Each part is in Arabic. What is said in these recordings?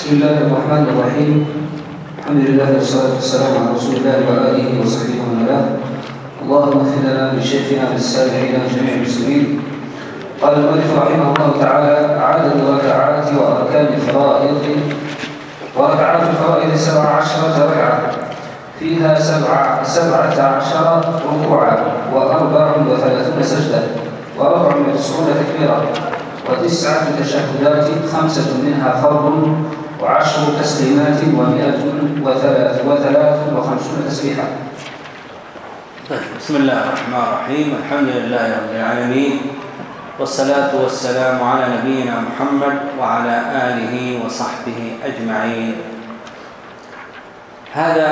بسم الله الرحمن الرحيم. الحمد لله والصلاة والسلام على رسول الله وآله وصحبه ومن والاه. اللهم اغفر لنا ولشيخنا وللسامعين وجميع المسلمين. قال المؤلف رحمه الله تعالى: عدد الركعات وأركان الفرائض. وركعات الفرائض 17 ركعة، فيها 17 ركوعا و34 سجدة و94 تكبيرة و9 تشهدات، 5 منها فرض و10 تسليمات و153 تسبيحا. بسم الله الرحمن الرحيم. الحمد لله رب العالمين، والصلاة والسلام على نبينا محمد وعلى آله وصحبه أجمعين. هذا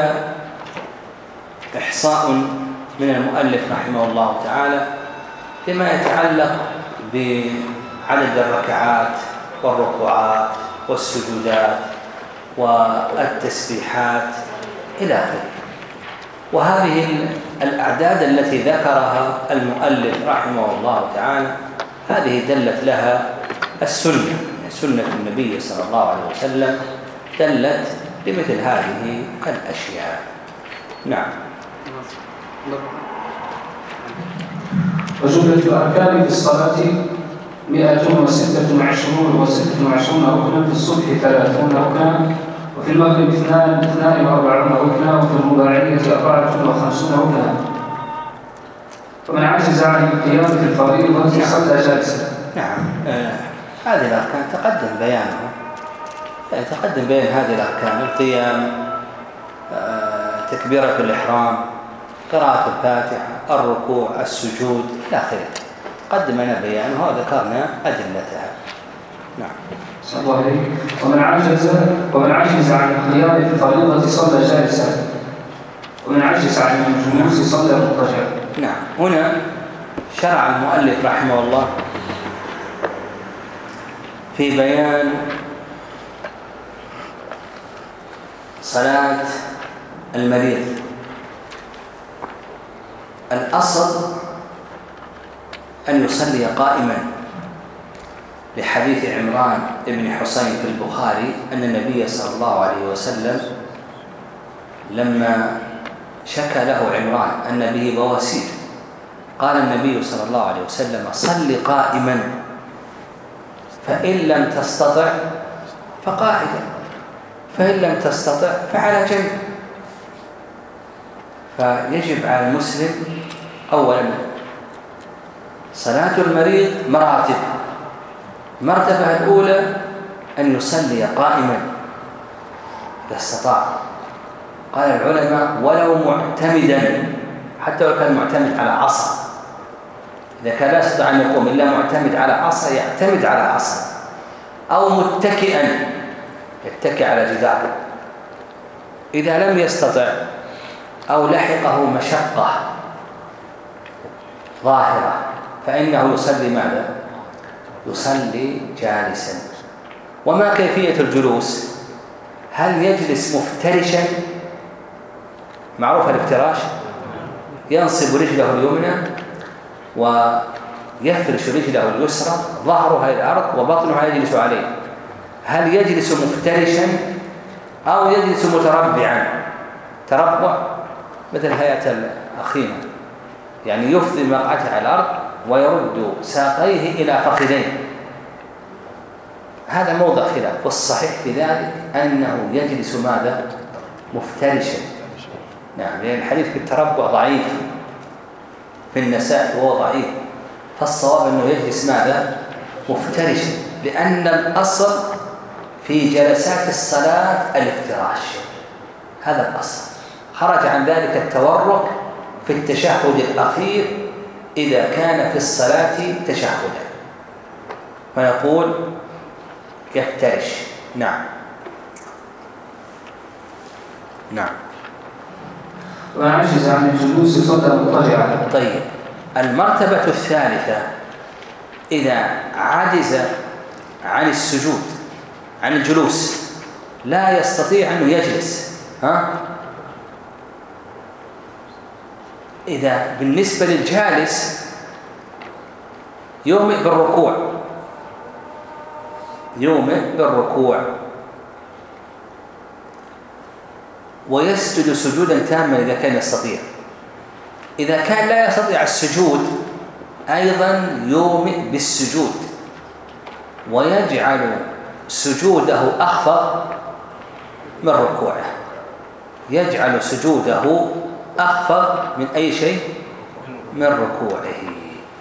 إحصاء من المؤلف رحمه الله تعالى فيما يتعلق بعدد الركعات والركوعات والسجودات والتسبيحات إلى آخره. وهذه الأعداد التي ذكرها المؤلف رحمه الله تعالى هذه دلت لها السنة، سنة النبي صلى الله عليه وسلم دلت بمثل هذه الأشياء. نعم. وجملة الأركان في الصلاة 126 ركنا، في الصبح 30 ركنا، وفي المغرب 42 ركنا، وفي الرباعية 54 ركنا. ومن عجز عن القيام في الفريضة صلى جالسا. نعم. هذه الأركان تقدم بيانها، تقدم بيان هذه الأركان: القيام، تكبيرة الإحرام، قراءة الفاتحة، الركوع، السجود إلى آخره. قدم لنا بيانها وذكرنا أدلتها. نعم. صلى الله عليه. ومن عجز عن القيام في الفريضة صلى جالسا، ومن عجز عن الجلوس صلى مضطجعا. نعم. هنا شرع المؤلف رحمه الله في بيان صلاة المريض. الأصل أن يصلي قائما، لحديث عمران بن حسين في البخاري أن النبي صلى الله عليه وسلم لما شكى له عمران أن به بواسير قال النبي صلى الله عليه وسلم: صل قائما، فإن لم تستطع فقاعدا، فإن لم تستطع فعلى جنب. فيجب على المسلم أولا صلاة المريض مراتب. المرتبة الأولى أن يصلي قائما إذا استطاع. قال العلماء: ولو معتمدا، حتى لو كان معتمد على عصا، إذا كان لا يستطيع أن يقوم إلا معتمد على عصا يعتمد على عصا، أو متكئا يتكئ على جدار. إذا لم يستطع أو لحقه مشقة ظاهرة فإنه يصلي ماذا؟ يصلي جالسا. وما كيفية الجلوس؟ هل يجلس مفترشا؟ معروف الافتراش، ينصب رجله اليمنى ويفرش رجله اليسرى، ظهرها إلى الأرض وبطنها يجلس عليه. هل يجلس مفترشا أو يجلس متربعا؟ تربع مثل هيئة الأخيمة، يعني يفضي مقعده على الأرض ويرد ساقيه إلى فخذيه. هذا موضع خلاف، والصحيح في ذلك أنه يجلس ماذا؟ مفترشا. نعم، لأن الحديث بالتربع ضعيف في النساء وهو ضعيف، فالصواب أنه يجلس ماذا؟ مفترشا، لأن الأصل في جلسات الصلاة الافتراش، هذا الأصل. خرج عن ذلك التورك في التشهد الأخير إذا كان في الصلاة تشهدا، فنقول يفترش. نعم. نعم. وعجز عن الجلوس صلى مضطجعا. طيب، المرتبة الثالثة إذا عجز عن السجود، عن الجلوس، لا يستطيع أنه يجلس، إذا بالنسبة للجالس يومئ بالركوع، ويسجد سجودا تاما إذا كان يستطيع. إذا كان لا يستطيع السجود أيضا يومئ بالسجود ويجعل سجوده أخفض من ركوعه، يجعل سجوده أخفض من أي شيء؟ من ركوعه.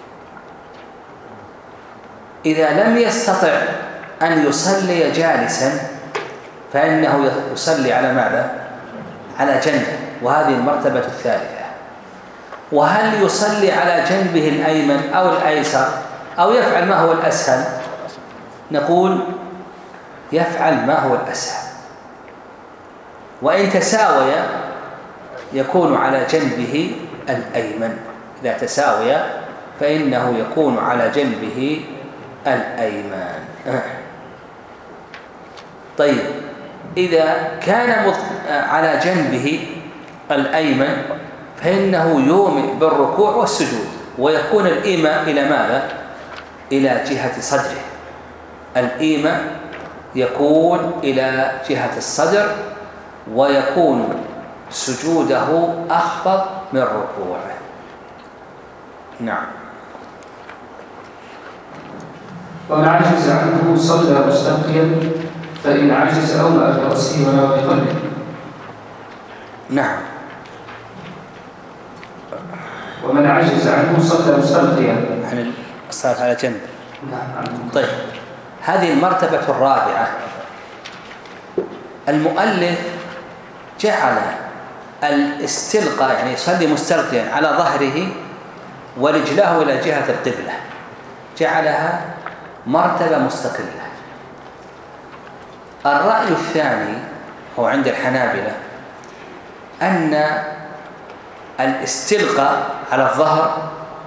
إذا لم يستطع أن يصلي جالسا فإنه يصلي على ماذا؟ على جنب، وهذه المرتبة الثالثة. وهل يصلي على جنبه الأيمن أو الأيسر أو يفعل ما هو الأسهل؟ نقول يفعل ما هو الأسهل، وإن تساوي يكون على جنبه الأيمن. إذا تساوي فإنه يكون على جنبه الأيمن. طيب، إذا كان على جنبه الأيمن فإنه يومئ بالركوع والسجود، ويكون الإيماء إلى ماذا؟ إلى جهة صدره. الإيماء يكون إلى جهة الصدر، ويكون سجوده أخفض من ركوعه. نعم. ومن عجز عنه صلى مستلقيا، فإن عجز أومأ برأسه ولا بقلبه. نعم. ومن عجز عنه صلى مستلقيا، عن الصلاة على جنب. نعم. طيب، هذه المرتبة الرابعة. المؤلف جعل الاستلقاء، يعني يصلي مستلقيا على ظهره ورجلاه إلى جهة القبلة، جعلها مرتبة مستقلة. الرأي الثاني هو عند الحنابلة أن الاستلقاء على الظهر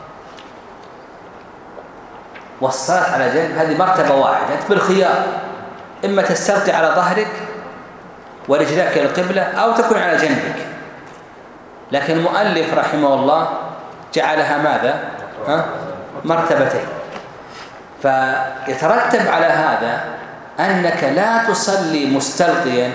والصلاة على جنب هذه مرتبة واحدة، أنت بالخيار، إما تستلقي على ظهرك ورجلك إلى القبلة أو تكون على جنبك. لكن المؤلف رحمه الله جعلها ماذا؟ مرتبتين. فيترتب على هذا أنك لا تصلي مستلقيا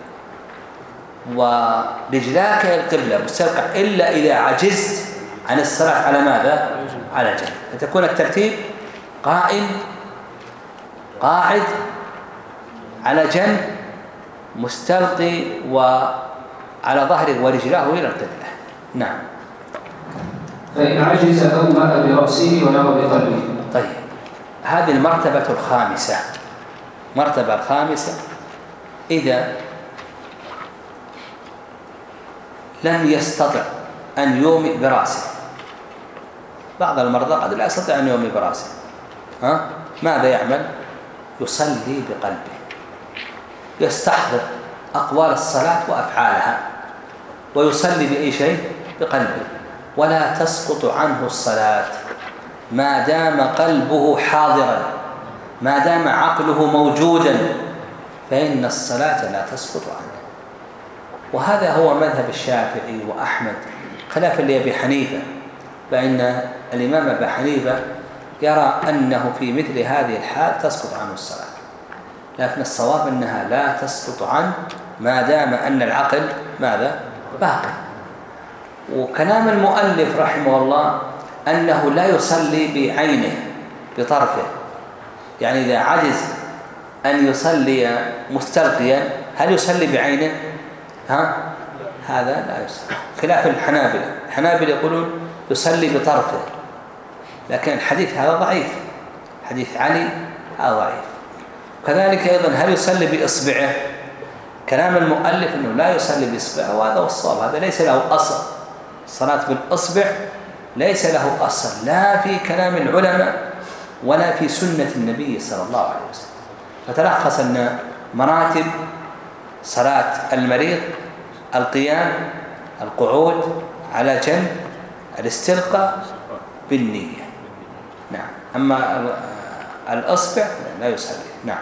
ورجلاك إلى القبلة مستلقى إلا إذا عجزت عن الصلاة على ماذا؟ على جنب. فتكون الترتيب قائم، قاعد، على جنب، مستلقي، وعلى ظهره ورجلاه إلى القبلة. نعم. فإن عجز أومأ برأسه ولا بقلبه. طيب، هذه المرتبة الخامسة. مرتبة الخامسة إذا لم يستطع أن يومئ برأسه. بعض المرضى قد لا يستطيع أن يومئ برأسه، ماذا يعمل؟ يصلي بقلبه، يستحضر أقوال الصلاة وأفعالها ويصلي بأي شيء؟ بقلبه، ولا تسقط عنه الصلاة ما دام قلبه حاضرا، ما دام عقله موجودا، فإن الصلاة لا تسقط عنه. وهذا هو مذهب الشافعي وأحمد، خلافا لأبي حنيفة، فإن الإمام أبي حنيفة يرى أنه في مثل هذه الحال تسقط عنه الصلاة، لكن الصواب أنها لا تسقط عنه ما دام أن العقل ماذا؟ باقي. وكلام المؤلف رحمه الله أنه لا يصلي بعينه بطرفه، يعني إذا عجز أن يصلي مستلقيا هل يصلي بعينه؟ هذا لا يصلي، خلاف الحنابلة. الحنابلة يقولون يصلي بطرفه، لكن الحديث هذا ضعيف، حديث علي هذا ضعيف. كذلك أيضا هل يصلي بإصبعه؟ كلام المؤلف أنه لا يصلي بإصبعه، وهذا هو الصواب، هذا ليس له أصل. الصلاة بالإصبع ليس له أصل لا في كلام العلماء ولا في سنة النبي صلى الله عليه وسلم. فتلخص أن مراتب صلاة المريض: القيام، القعود، على جنب، الاستلقاء بالنية. نعم. أما الأصبع لا يصلي. نعم.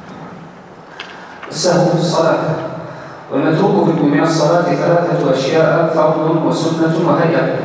السهو في الصلاة. والمتروك من الصلاة ثلاثة أشياء: فرض وسنة وهيئة.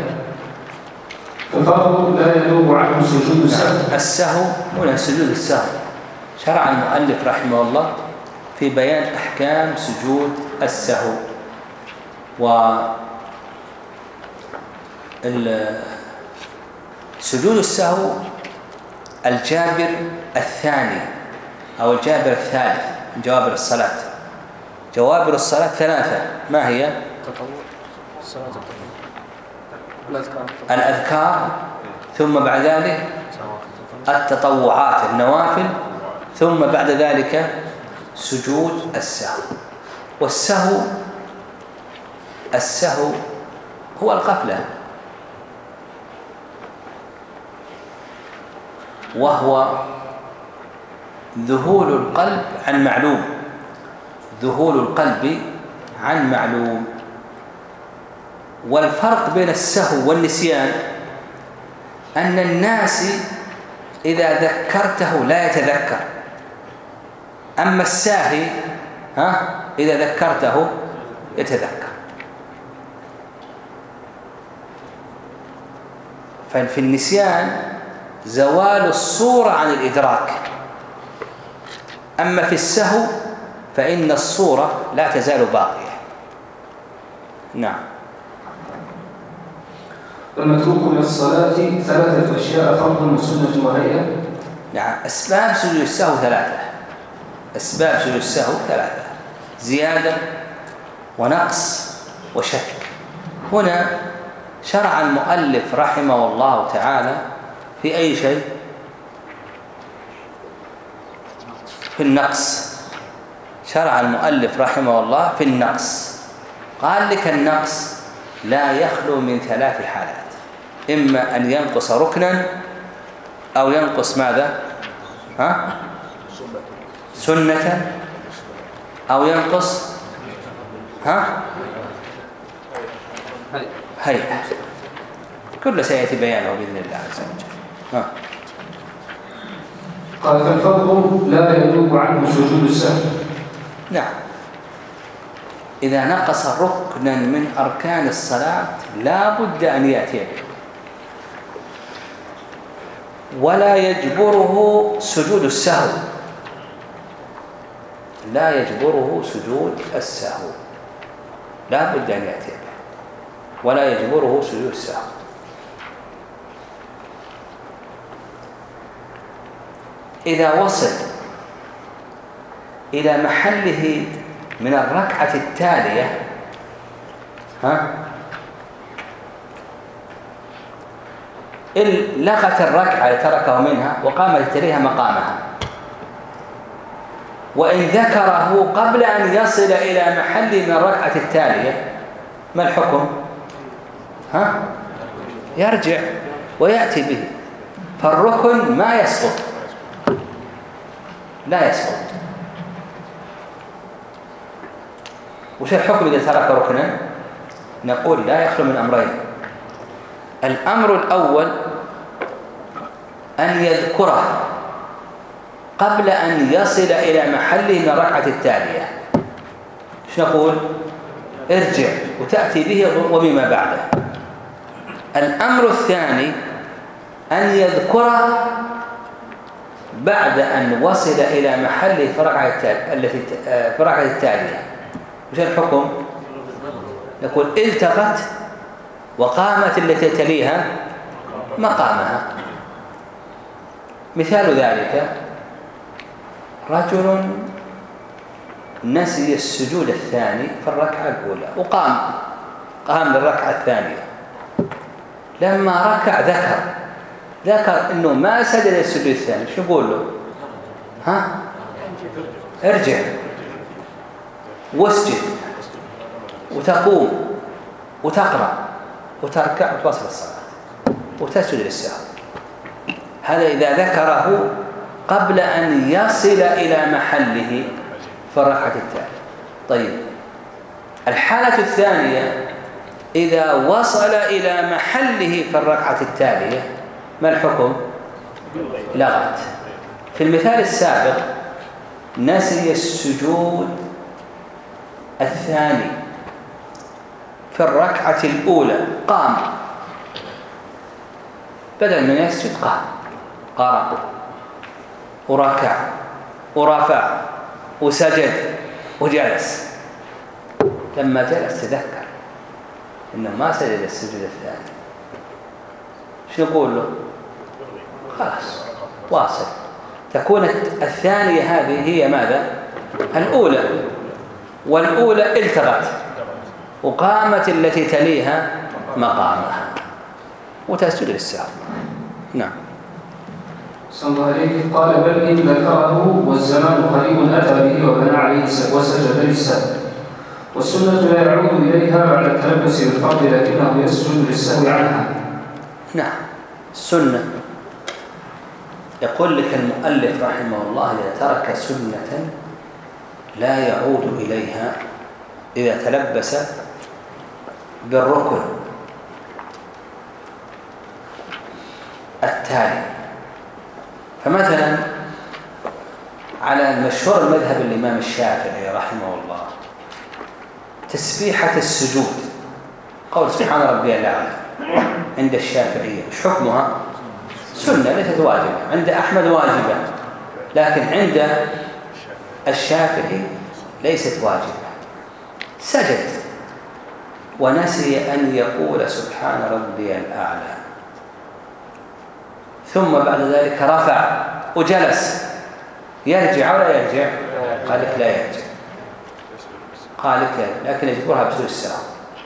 فالفرض لا ينوب عنه سجود السهو. السهو هنا سجود السهو. شرع المؤلف رحمه الله في بيان أحكام سجود السهو. سجود السهو الجابر الثاني أو الجابر الثالث من جوابر الصلاة. جوابر الصلاة ثلاثة، ما هي؟ التطوع، الصلاة التطوع، الأذكار، ثم بعد ذلك التطوعات النوافل، ثم بعد ذلك سجود السهو. السهو هو الغفلة، وهو ذهول القلب عن معلوم، ذهول القلب عن معلوم. والفرق بين السهو والنسيان أن الناس إذا ذكرته لا يتذكر، أما الساهي إذا ذكرته يتذكر. ففي النسيان زوال الصورة عن الإدراك، أما في السهو فإن الصورة لا تزال باقية. نعم. والمتروك من الصلاة ثلاثة أشياء: فرض وسنة وهيئة. نعم. أسباب سجود السهو ثلاثة. أسباب سجود السهو ثلاثة: زيادة ونقص وشك. هنا شرع المؤلف رحمه الله تعالى في أي شيء؟ في النقص. شرع المؤلف رحمه الله في النقص. قال لك النقص لا يخلو من ثلاث حالات: إما أن ينقص ركنا، أو ينقص ماذا؟ سنة، أو ينقص هيئة. كل سيأتي بيانه بإذن الله عز وجل. قال: فالفرض لا يذوب عنه سجود السهو. نعم. إذا نقص ركنا من أركان الصلاة لا بد أن يأتي به، ولا يجبره سجود السهو، لا يجبره سجود السهو، لا بد أن يأتي به ولا يجبره سجود السهو. إذا وصل إلى محله من الركعة التالية لغت الركعة التي تركه منها وقامت تليها مقامها، وإن ذكره قبل أن يصل إلى محل من الركعة التالية، ما الحكم؟ يرجع ويأتي به. فالركن ما يسقط، لا يسقط. وش الحكم إذا ترك ركنا؟ نقول لا يخلو من أمرين: الأمر الأول أن يذكره قبل أن يصل إلى محله من الركعة التالية. ايش نقول؟ ارجع وتأتي به وبما بعده. الأمر الثاني أن يذكره بعد أن وصل إلى محله في الركعة التالية. وش الحكم؟ نقول التقت وقامت التي تليها مقامها. مثال ذلك: رجل نسي السجود الثاني في الركعة الأولى وقام للركعة الثانية. لما ركع ذكر أنه ما سجد السجود الثاني. شو نقول له؟ ارجع واسجد وتقوم وتقرأ وتركع وتواصل الصلاة وتسجد للسهو. هذا إذا ذكره قبل أن يصل إلى محله في الركعة التالية. طيب، الحالة الثانية إذا وصل إلى محله في الركعة التالية، ما الحكم؟ لغت. في المثال السابق نسي السجود الثاني في الركعة الأولى، قام، بدل من يسجد قام وركع ورفع وسجد وجلس. لما جلس تذكر إنه ما سجد السجود الثاني، شو نقول له؟ خلاص واصل. تكون الثانية هذه هي ماذا؟ الأولى، والأولى التغت وقامت التي تليها مقامها وتسجد للسهو. نعم. صلى الله عليه قال بل إن ذكره والزمان قريب أتى به وبنى عليه وسجد للسهو، والسنة لا يعود إليها بعد التلبس بالفرض لكنه يسجد للسهو عنها. نعم. السنة يقول لك المؤلف رحمه الله إذا ترك سنة لا يعود إليها إذا تلبس بالركن التالي. فمثلا على المشهور المذهب الإمام الشافعي رحمه الله تسبيحة السجود، قول سبحان ربي الأعلى عند الشافعية وش حكمها؟ سنة ليست واجبة، عند أحمد واجبة، لكن عند الشافعي ليست واجبة. سجد ونسي أن يقول سبحان ربي الأعلى، ثم بعد ذلك رفع وجلس، يرجع ولا يرجع؟ قال لك لا يرجع، قال لك لكن يجبرها بسجود السهو.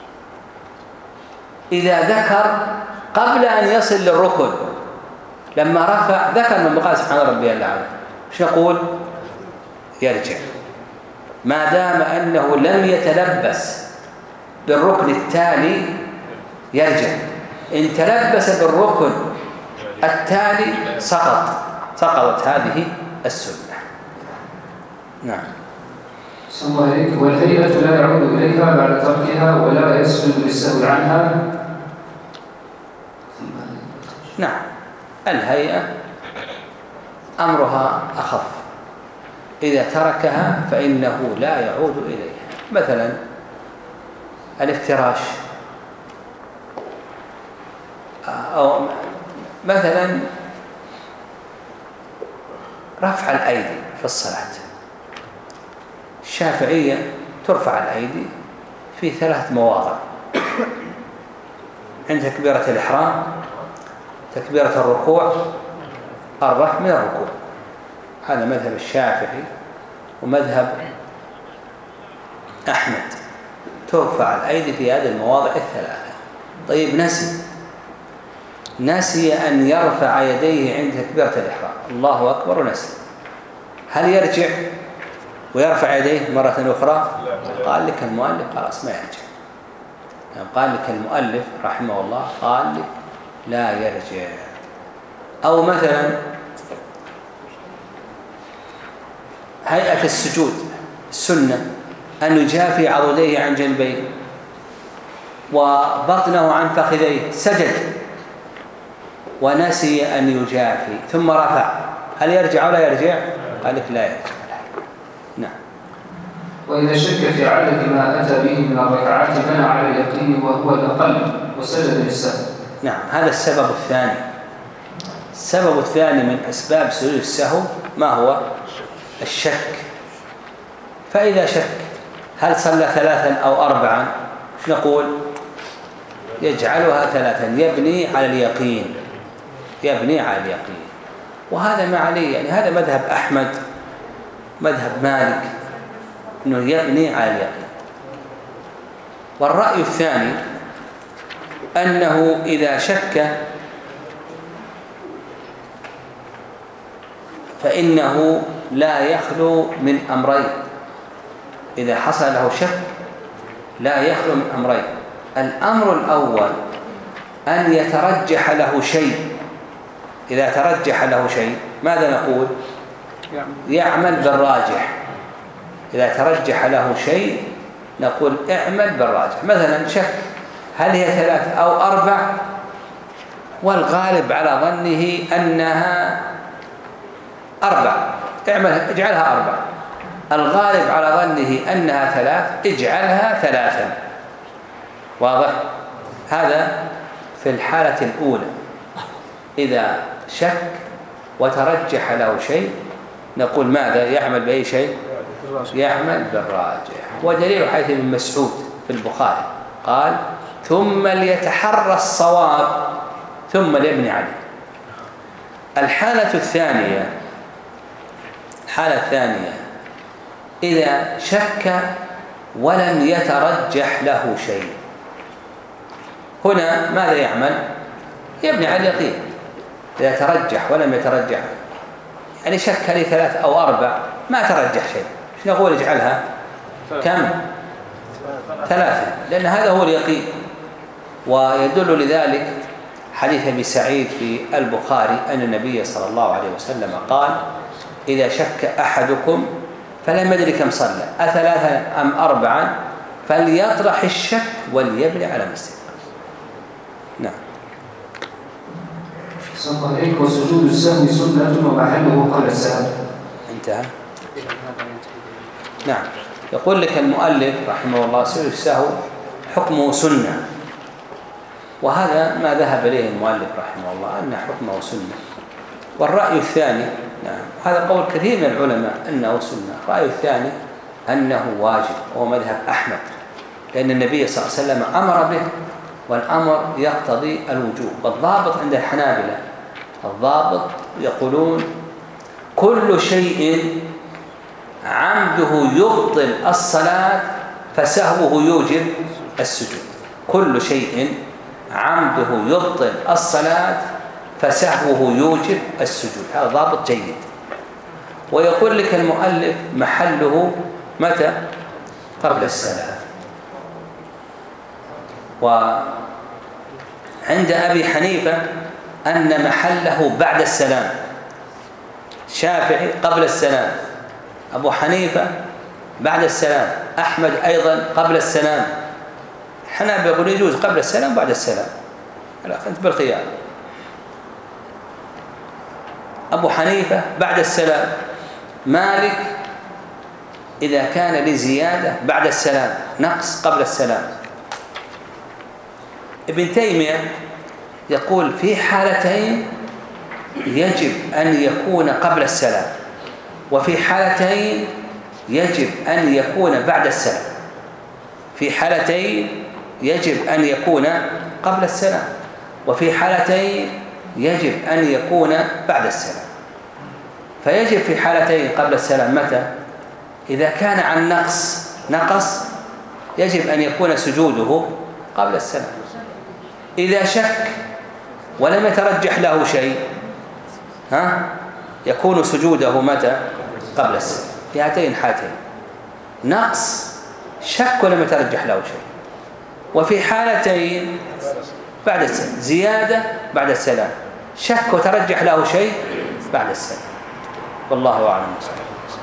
إذا ذكر قبل أن يصل للركن لما رفع ذكر من قال سبحان ربي الأعلى، ايش نقول؟ يرجع، ما دام أنه لم يتلبس بالركن التالي يرجع. إن تلبس بالركن التالي سقطت هذه السنة. نعم. صلى الله عليه والهيئة لا يعود إليها بعد تركها ولا يسجد للسهو عنها. نعم. الهيئة أمرها أخف، إذا تركها فإنه لا يعود إليها. مثلا الافتراش، أو مثلا رفع الأيدي في الصلاة. الشافعية ترفع الأيدي في 3 مواضع: عند تكبيرة الإحرام، تكبيرة الركوع، الرفع من الركوع. هذا مذهب الشافعي ومذهب أحمد، ترفع الأيدي في هذه المواضع 3. طيب نسي أن يرفع يديه عند تكبيرة الإحرام، الله أكبر، ونسي، هل يرجع ويرفع يديه مرة أخرى؟ قال لك المؤلف خلاص ما يرجع. يعني قال لك المؤلف رحمه الله قال لك لا يرجع. أو مثلا هيئة السجود، السنة أن يجافي عضديه عن جنبيه وبطنه عن فخذيه، سجد ونسي أن يجافي ثم رفع، هل يرجع ولا يرجع؟ قال لك لا يرجع. نعم. وإذا شك في عدد ما أتى به من الركعات بنى على اليقين وهو الأقل وسجد للسهو. نعم. هذا السبب الثاني. السبب الثاني من أسباب سجود السهو ما هو؟ الشك. فإذا شك هل صلى 3 أو 4، ايش نقول؟ يجعلها 3، يبني على اليقين، وهذا ما عليه. يعني هذا مذهب أحمد، مذهب مالك، أنه يبني على اليقين. والرأي الثاني أنه إذا شك فإنه لا يخلو من أمرين. إذا حصل له شك لا يخلو من أمرين: الأمر الأول أن يترجح له شيء. إذا ترجح له شيء ماذا نقول؟ يعمل بالراجح. إذا ترجح له شيء نقول اعمل بالراجح. مثلا شك هل هي 3 أو 4، والغالب على ظنه أنها 4، اجعلها 4. الغالب على ظنه أنها 3، اجعلها 3. واضح؟ هذا في الحالة الأولى. إذا شك وترجح له شيء نقول ماذا؟ يعمل بأي شيء؟ يعمل بالراجح. ودليل حديث ابن مسعود في البخاري قال: ثم ليتحرى الصواب ثم ليبني عليه. الحالة الثانية إذا شك ولم يترجح له شيء، هنا ماذا يعمل؟ يبني على اليقين. إذا ترجح ولم يترجح، يعني شك لي 3 أو 4 ما ترجح شيء، ايش نقول؟ اجعلها كم؟ 3، لأن هذا هو اليقين. ويدل لذلك حديث أبي سعيد في البخاري أن النبي صلى الله عليه وسلم قال: إذا شك أحدكم فلم يدري كم صلى، 3 أم 4، فليطرح الشك وليبني على ما استيقن. نعم. صلى عليك. وسجود السهو سنة ومحله قبل السلام. انتهى. نعم. يقول لك المؤلف رحمه الله: سجود السهو حكمه سنة، وهذا ما ذهب إليه المؤلف رحمه الله أن حكمه سنة. والرأي الثاني، نعم، هذا قول كثير من العلماء أنه سنة. الرأي الثاني أنه واجب، وهو مذهب أحمد، لأن النبي صلى الله عليه وسلم أمر به، والأمر يقتضي الوجوب. والضابط عند الحنابلة، الضابط يقولون: كل شيء عمده يبطل الصلاة فسهوه يوجب السجود. كل شيء عمده يبطل الصلاة فسهوه يوجب السجود. هذا ضابط جيد. ويقول لك المؤلف: محله متى؟ قبل السلام. وعند أبي حنيفة أن محله بعد السلام، شافعي قبل السلام، أبو حنيفة بعد السلام، أحمد أيضا قبل السلام. حنابلة يقول يجوز قبل السلام بعد السلام، لا أنت بالخيار. أبو حنيفة بعد السلام، مالك إذا كان لزيادة بعد السلام، نقص قبل السلام. ابن تيمية يقول في حالتين يجب أن يكون قبل السلام، وفي حالتين يجب أن يكون بعد السلام. في حالتين يجب أن يكون قبل السلام، وفي حالتين يجب أن يكون بعد السلام. فيجب في حالتين قبل السلام متى؟ إذا كان عن نقص يجب أن يكون سجوده قبل السلام. إذا شك ولم يترجح له شيء يكون سجوده متى؟ قبل السلام. في هاتين حالتين، نقص، شك ولم يترجح له شيء. وفي حالتين بعد السلام، زيادة بعد السلام، شك وترجح له شيء بعد السلام. والله أعلم.